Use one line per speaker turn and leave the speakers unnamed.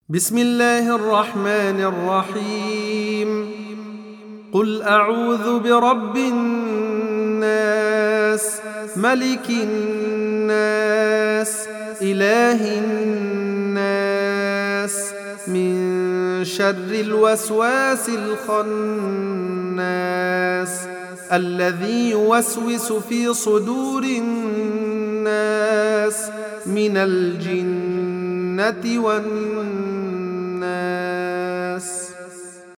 بسم الله الرحمن الرحيم. قل أعوذ برب الناس، ملك الناس، إله الناس، من شر الوسواس الخناس الذي يوسوس في صدور الناس من الجنة والناس.